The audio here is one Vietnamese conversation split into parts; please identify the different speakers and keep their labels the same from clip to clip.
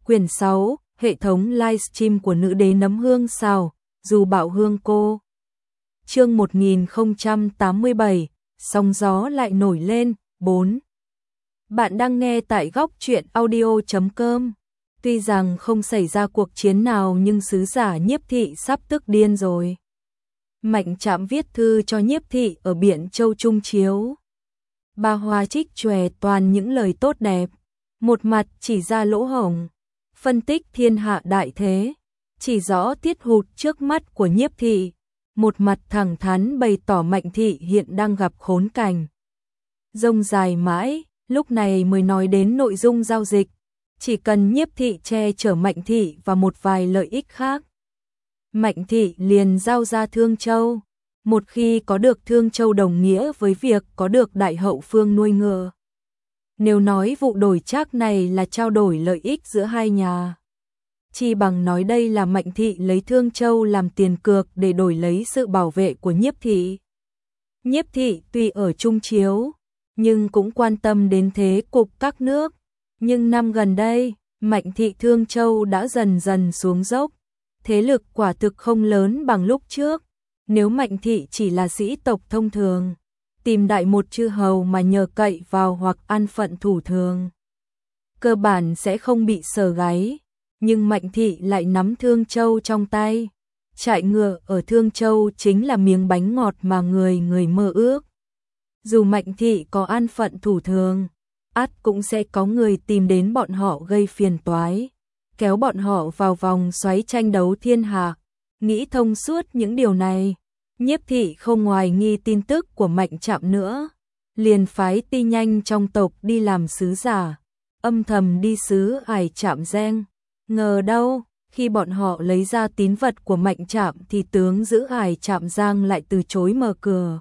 Speaker 1: Quyển 6, hệ thống livestream của nữ đế nấm hương sao, dù bạo hương cô. Chương 1087, sóng gió lại nổi lên, 4. Bạn đang nghe tại góc truyện audio.com. Tuy rằng không xảy ra cuộc chiến nào nhưng sứ giả Nhiếp thị sắp tức điên rồi. Mạnh Trạm viết thư cho Nhiếp thị ở Biện Châu Trung Chiếu. Bà Hoa trích chòe toàn những lời tốt đẹp, một mặt chỉ ra lỗ hổng, phân tích thiên hạ đại thế, chỉ rõ tiết hụt trước mắt của Nhiếp thị, một mặt thẳng thắn bày tỏ Mạnh thị hiện đang gặp khốn cảnh. Rông dài mãi, lúc này mới nói đến nội dung giao dịch, chỉ cần Nhiếp thị che chở Mạnh thị và một vài lợi ích khác. Mạnh thị liền giao ra Thương Châu, một khi có được Thương Châu đồng nghĩa với việc có được Đại Hậu Phương nuôi ngựa. Nếu nói vụ đổi trác này là trao đổi lợi ích giữa hai nhà, chi bằng nói đây là Mạnh thị lấy Thương Châu làm tiền cược để đổi lấy sự bảo vệ của Nhiếp thị. Nhiếp thị tuy ở Trung Chiếu, nhưng cũng quan tâm đến thế cục các nước. Nhưng năm gần đây, Mạnh thị Thương Châu đã dần dần xuống dốc, thế lực quả thực không lớn bằng lúc trước. Nếu Mạnh thị chỉ là sĩ tộc thông thường, tìm đại một chư hầu mà nhờ cậy vào hoặc an phận thủ thường, cơ bản sẽ không bị sờ gáy. Nhưng Mạnh thị lại nắm Thương Châu trong tay. Trại ngựa ở Thương Châu chính là miếng bánh ngọt mà người người mơ ước. Dù Mạnh thị có an phận thủ thường, ắt cũng sẽ có người tìm đến bọn họ gây phiền toái, kéo bọn họ vào vòng xoáy tranh đấu thiên hạ. Nghĩ thông suốt những điều này, Nhiếp thị không hoài nghi tin tức của Mạnh Trạm nữa, liền phái ti nhanh trong tộc đi làm sứ giả, âm thầm đi sứ Ải Trạm Giang. Ngờ đâu, khi bọn họ lấy ra tín vật của Mạnh Trạm thì tướng giữ Ải Trạm Giang lại từ chối mở cửa.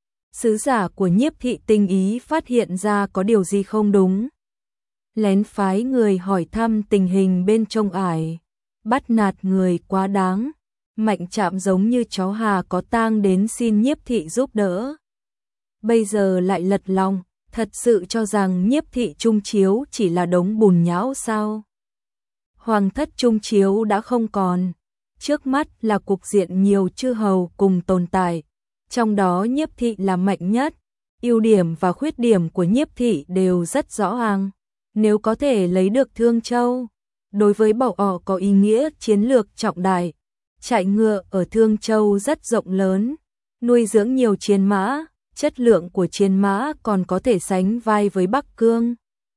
Speaker 1: Sứ giả của Nhiếp thị tinh ý phát hiện ra có điều gì không đúng, lén phái người hỏi thăm tình hình bên trong Ải, bắt nạt người quá đáng. Mạnh Trạm giống như chó hà có tang đến xin Nhiếp thị giúp đỡ. Bây giờ lại lật lòng, thật sự cho rằng Nhiếp thị Trung Chiếu chỉ là đống bùn nhão sao? Hoàng thất Trung Chiếu đã không còn, trước mắt là cục diện nhiều chư hầu cùng tồn tại, trong đó Nhiếp thị là mạnh nhất. Ưu điểm và khuyết điểm của Nhiếp thị đều rất rõ ràng. Nếu có thể lấy được Thương Châu, đối với bọn họ có ý nghĩa chiến lược trọng đại. Trại ngựa ở Thương Châu rất rộng lớn, nuôi dưỡng nhiều chiến mã, chất lượng của chiến mã còn có thể sánh vai với Bắc Cương.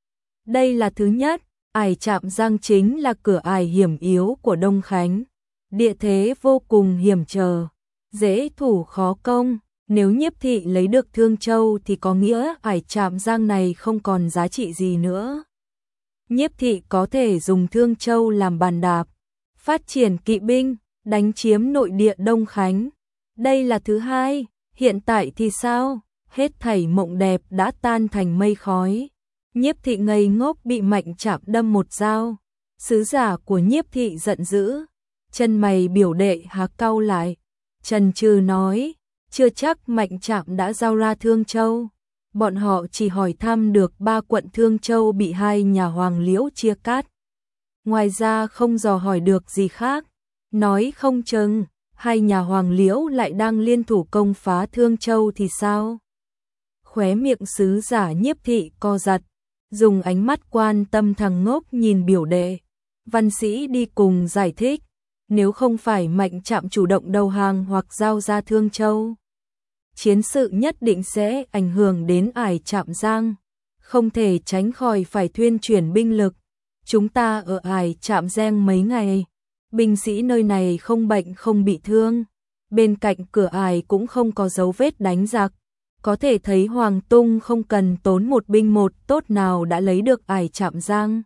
Speaker 1: Đây là thứ nhất. Ải Trạm Giang chính là cửa ải hiểm yếu của Đông Khánh, địa thế vô cùng hiểm trở, dễ thủ khó công. Nếu Nhiếp thị lấy được Thương Châu thì có nghĩa Ải Trạm Giang này không còn giá trị gì nữa. Nhiếp thị có thể dùng Thương Châu làm bàn đạp, phát triển kỵ binh, đánh chiếm nội địa Đông Khánh. Đây là thứ hai. Hiện tại thì sao? Hết thảy mộng đẹp đã tan thành mây khói. Nhiếp thị ngây ngốc bị Mạnh Trạm đâm một dao. Sứ giả của Nhiếp thị giận dữ, chân mày biểu đệ há cau lại, chần chừ nói, chưa chắc Mạnh Trạm đã giao ra Thương Châu. Bọn họ chỉ hỏi thăm được 3 quận Thương Châu bị hai nhà Hoàng Liễu chia cắt, ngoài ra không dò hỏi được gì khác. Nói không chừng hai nhà Hoàng Liễu lại đang liên thủ công phá Thương Châu thì sao? Khóe miệng sứ giả Nhiếp thị co giật, dùng ánh mắt quan tâm thằng ngốc nhìn biểu đệ. Văn sĩ đi cùng giải thích, nếu không phải Mạnh Trạm chủ động đầu hàng hoặc giao ra Thương Châu, chiến sự nhất định sẽ ảnh hưởng đến Ải Trạm Giang, không thể tránh khỏi phải thuyên chuyển binh lực. Chúng ta ở Ải Trạm Giang mấy ngày, binh sĩ nơi này không bệnh không bị thương, bên cạnh cửa ải cũng không có dấu vết đánh giặc. Có thể thấy Hoàng Tung không cần tốn một binh một tốt nào đã lấy được Ải Trạm Giang.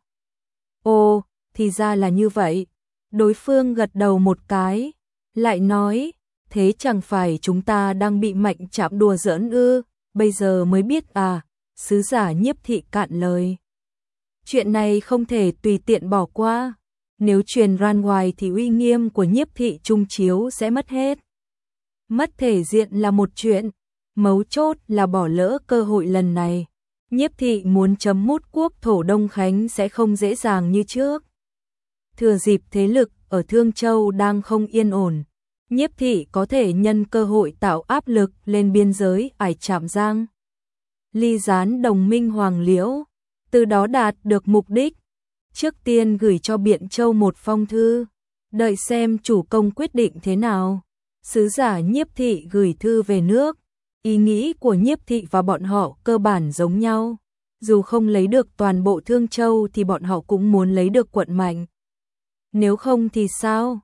Speaker 1: Ồ, thì ra là như vậy. Đối phương gật đầu một cái, lại nói, thế chẳng phải chúng ta đang bị Mạnh Trạm đùa giỡn ư? Bây giờ mới biết à? Sứ giả Nhiếp thị cạn lời. Chuyện này không thể tùy tiện bỏ qua. Nếu truyền ra ngoài thì uy nghiêm của Nhiếp thị Trung Chiếu sẽ mất hết. Mất thể diện là một chuyện, mấu chốt là bỏ lỡ cơ hội lần này. Nhiếp thị muốn chấm mút quốc thổ Đông Khánh sẽ không dễ dàng như trước. thừa dịp thế lực ở Thương Châu đang không yên ổn, Nhiếp thị có thể nhân cơ hội tạo áp lực lên biên giới Ải Trạm Giang. Ly gián đồng minh Hoàng Liễu, từ đó đạt được mục đích. Trước tiên gửi cho Biện Châu một phong thư, đợi xem chủ công quyết định thế nào. Sứ giả Nhiếp thị gửi thư về nước, ý nghĩ của Nhiếp thị và bọn họ cơ bản giống nhau. Dù không lấy được toàn bộ Thương Châu thì bọn họ cũng muốn lấy được quận mạnh. Nếu không thì sao?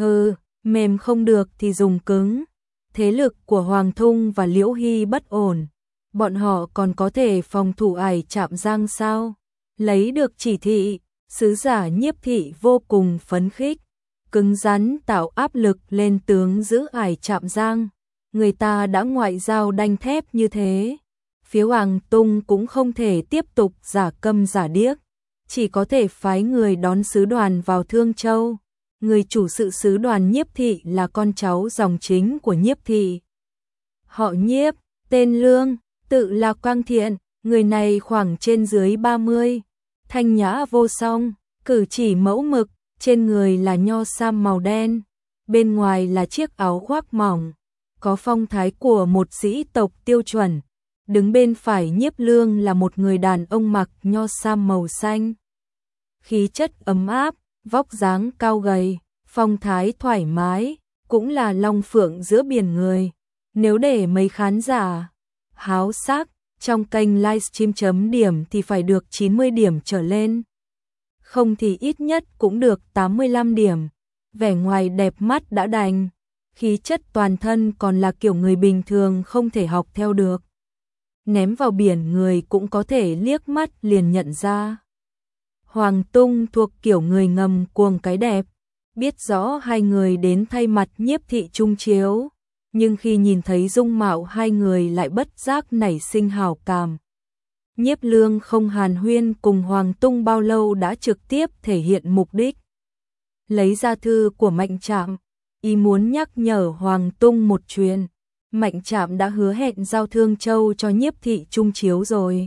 Speaker 1: Mềm không được thì dùng cứng. Thế lực của Hoàng Thung và Liễu Hy bất ổn. Bọn họ còn có thể phòng thủ Ải Trạm Giang sao? Lấy được chỉ thị, sứ giả Nhiếp thị vô cùng phấn khích, cứng rắn tạo áp lực lên tướng giữ Ải Trạm Giang. Người ta đã ngoại giao đanh thép như thế, phía Hoàng Tung cũng không thể tiếp tục giả câm giả điếc, chỉ có thể phái người đón sứ đoàn vào Thương Châu. Người chủ sự sứ đoàn Nhiếp thị là con cháu dòng chính của Nhiếp thị. Họ Nhiếp, tên Lương, tự là Quang Thiện, người này khoảng trên dưới 30, thanh nhã vô song, cử chỉ mẫu mực, trên người là nho sam màu đen, bên ngoài là chiếc áo khoác mỏng, có phong thái của một sĩ tộc tiêu chuẩn. Đứng bên phải Nhiếp Lương là một người đàn ông mặc nho sam màu xanh, khí chất ấm áp, vóc dáng cao gầy, phong thái thoải mái, cũng là long phượng giữa biển người. Nếu để mấy khán giả háo sắc trong kênh livestream chấm điểm thì phải được 90 điểm trở lên, không thì ít nhất cũng được 85 điểm. Vẻ ngoài đẹp mắt đã đành, khí chất toàn thân còn là kiểu người bình thường không thể học theo được. Ném vào biển người cũng có thể liếc mắt liền nhận ra. Hoàng Tung thuộc kiểu người ngầm cuồng cái đẹp, biết rõ hai người đến thay mặt Nhiếp thị chung chiếu, nhưng khi nhìn thấy dung mạo hai người lại bất giác nảy sinh hảo cảm. Nhiếp Lương không hàn huyên cùng Hoàng Tung bao lâu đã trực tiếp thể hiện mục đích. Lấy ra thư của Mạnh Trạm, ý muốn nhắc nhở Hoàng Tung một chuyện. Mạnh Trạm đã hứa hẹn giao Thương Châu cho Nhiếp thị chung chiếu rồi.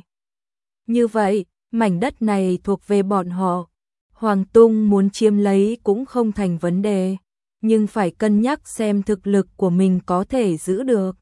Speaker 1: Như vậy, mảnh đất này thuộc về bọn họ. Hoàng Tung muốn chiếm lấy cũng không thành vấn đề, nhưng phải cân nhắc xem thực lực của mình có thể giữ được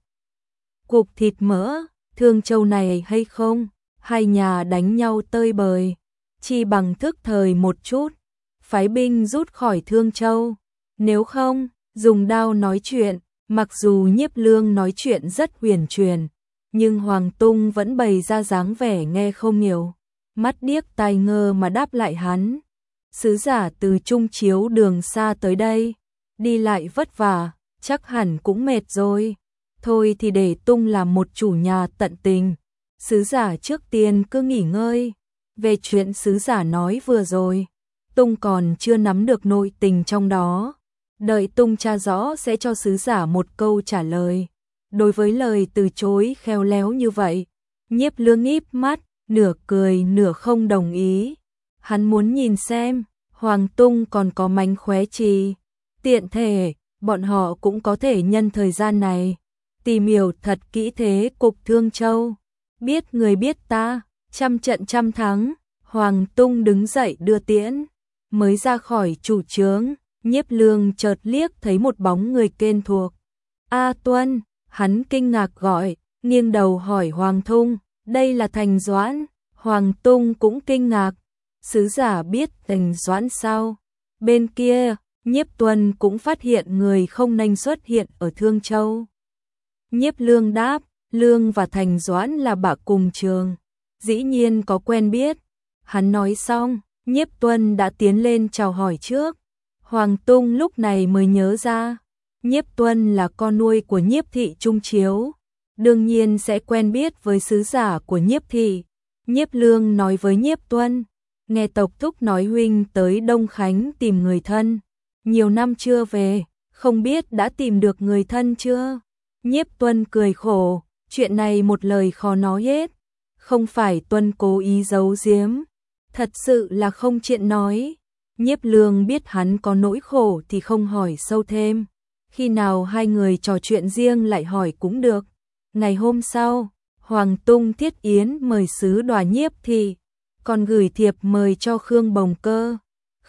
Speaker 1: cục thịt mỡ Thương Châu này hay không. Hai nhà đánh nhau tơi bời, chi bằng thức thời một chút, phái binh rút khỏi Thương Châu. Nếu không, dùng đao nói chuyện. Mặc dù Nhiếp Lương nói chuyện rất huyền truyền, nhưng Hoàng Tung vẫn bày ra dáng vẻ nghe không hiểu, mắt điếc tai ngơ mà đáp lại hắn. Sứ giả từ Trung Chiếu đường xa tới đây, đi lại vất vả, chắc hẳn cũng mệt rồi. Thôi thì để Tung làm một chủ nhà tận tình. Sứ giả trước tiên cứ nghỉ ngơi. Về chuyện sứ giả nói vừa rồi, Tung còn chưa nắm được nội tình trong đó. Đợi Tung tra rõ sẽ cho sứ giả một câu trả lời. Đối với lời từ chối khéo léo như vậy, Nhiếp Lương híp mắt, nửa cười nửa không đồng ý. Hắn muốn nhìn xem Hoàng Tung còn có mánh khóe chi. Tiện thể, bọn họ cũng có thể nhân thời gian này tìm hiểu thật kỹ thế cục Thương Châu. Biết người biết ta, trăm trận trăm thắng. Hoàng Tung đứng dậy đưa tiễn, mới ra khỏi chủ trướng. Nhiếp Lương chợt liếc thấy một bóng người quen thuộc. A Tuân, hắn kinh ngạc gọi, nghiêng đầu hỏi Hoàng Thung, đây là Thành Doãn. Hoàng Tung cũng kinh ngạc, sứ giả biết Thành Doãn sao? Bên kia, Nhiếp Tuân cũng phát hiện người không nên xuất hiện ở Thương Châu. Nhiếp Lương đáp, Lương và Thành Doãn là bạn cùng trường, dĩ nhiên có quen biết. Hắn nói xong, Nhiếp Tuân đã tiến lên chào hỏi trước. Hoàng Tung lúc này mới nhớ ra, Nhiếp Tuân là con nuôi của Nhiếp thị Trung Chiếu, đương nhiên sẽ quen biết với sứ giả của Nhiếp thị. Nhiếp Lương nói với Nhiếp Tuân, nghe tộc thúc nói huynh tới Đông Khánh tìm người thân, nhiều năm chưa về, không biết đã tìm được người thân chưa? Nhiếp Tuân cười khổ, chuyện này một lời khó nói hết, không phải Tuân cố ý giấu giếm, thật sự là không chuyện nói. Nhiếp Lương biết hắn có nỗi khổ thì không hỏi sâu thêm, khi nào hai người trò chuyện riêng lại hỏi cũng được. Ngày hôm sau, Hoàng Tung thiết yến mời sứ đoà Nhiếp thị, còn gửi thiệp mời cho Khương Bồng Cơ.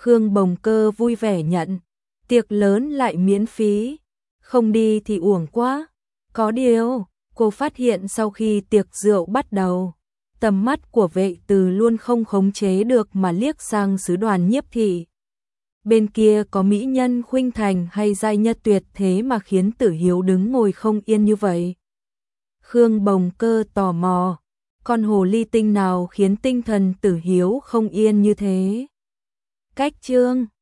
Speaker 1: Khương Bồng Cơ vui vẻ nhận, tiệc lớn lại miễn phí, không đi thì uổng quá. Có điều, cô phát hiện sau khi tiệc rượu bắt đầu, tầm mắt của Vệ Từ luôn không khống chế được mà liếc sang sứ đoàn Nhiếp thị. Bên kia có mỹ nhân Khuynh Thành hay giai nhân tuyệt thế mà khiến Tử Hiếu đứng ngồi không yên như vậy. Khương Bồng Cơ tò mò, con hồ ly tinh nào khiến tinh thần Tử Hiếu không yên như thế? Cách chương